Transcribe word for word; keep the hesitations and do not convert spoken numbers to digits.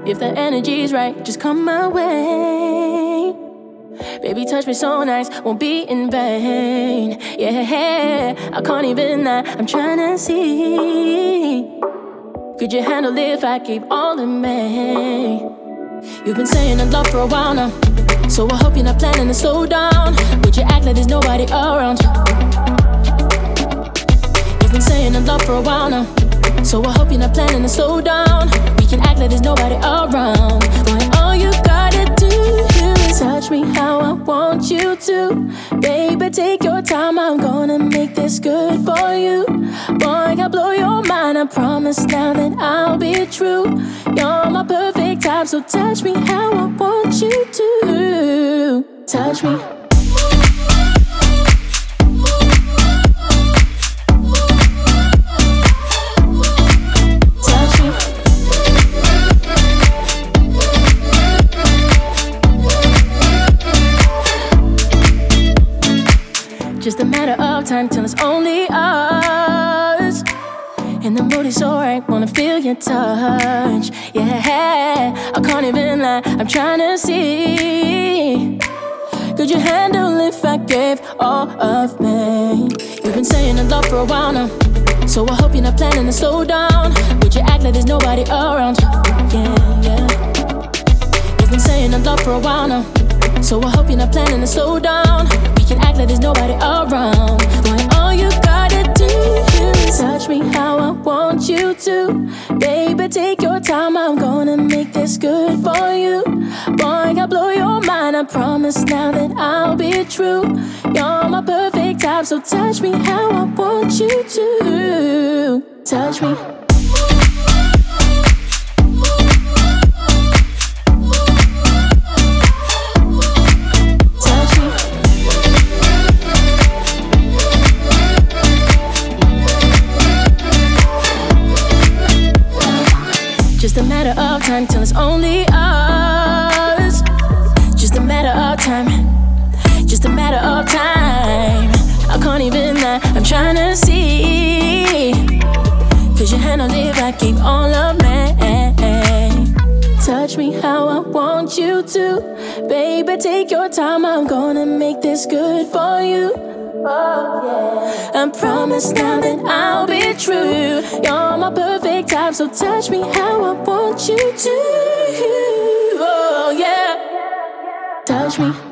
If the energy's right, just come my way. Baby, touch me so nice, won't be in vain. Yeah, I can't even lie, I'm tryna see. Could you handle it if I gave all of me? You've been saying I love for a while now, so I hope you're not planning to slow down. Would you act like there's nobody around? You've been saying I love for a while now, so I hope you're not planning to slow down. We can act like there's nobody around. Boy, all you gotta do is touch me how I want you to. Baby, take your time, I'm gonna make this good for you. Boy, I'll blow your mind, I promise now that I'll be true. You're my perfect type, so touch me how I want you to. Touch me. Just a matter of time till it's only us. And the mood is so right, wanna feel your touch. Yeah, I can't even lie, I'm tryna see. Could you handle if I gave all of me? You've been saying I love for a while now, so I hope you're not planning to slow down. Would you act like there's nobody around? Yeah, yeah. You've been saying I love for a while now, so I hope you're not planning to slow down. We can act like there's nobody around. Boy, all you gotta do is touch me how I want you to. Baby, take your time, I'm gonna make this good for you. Boy, I'll blow your mind, I promise now that I'll be true. You're my perfect type, so touch me how I want you to. Touch me. Just a matter of time till it's only us. Just a matter of time. Just a matter of time. I can't even lie, I'm tryna see. Cause you handle it if I keep all of me. Touch me how I want you to. Baby, take your time, I'm gonna make this good for you. Oh, yeah. I promise now that I'll be true. You're my perfect type, so touch me how I want you to. Oh, yeah. Touch me.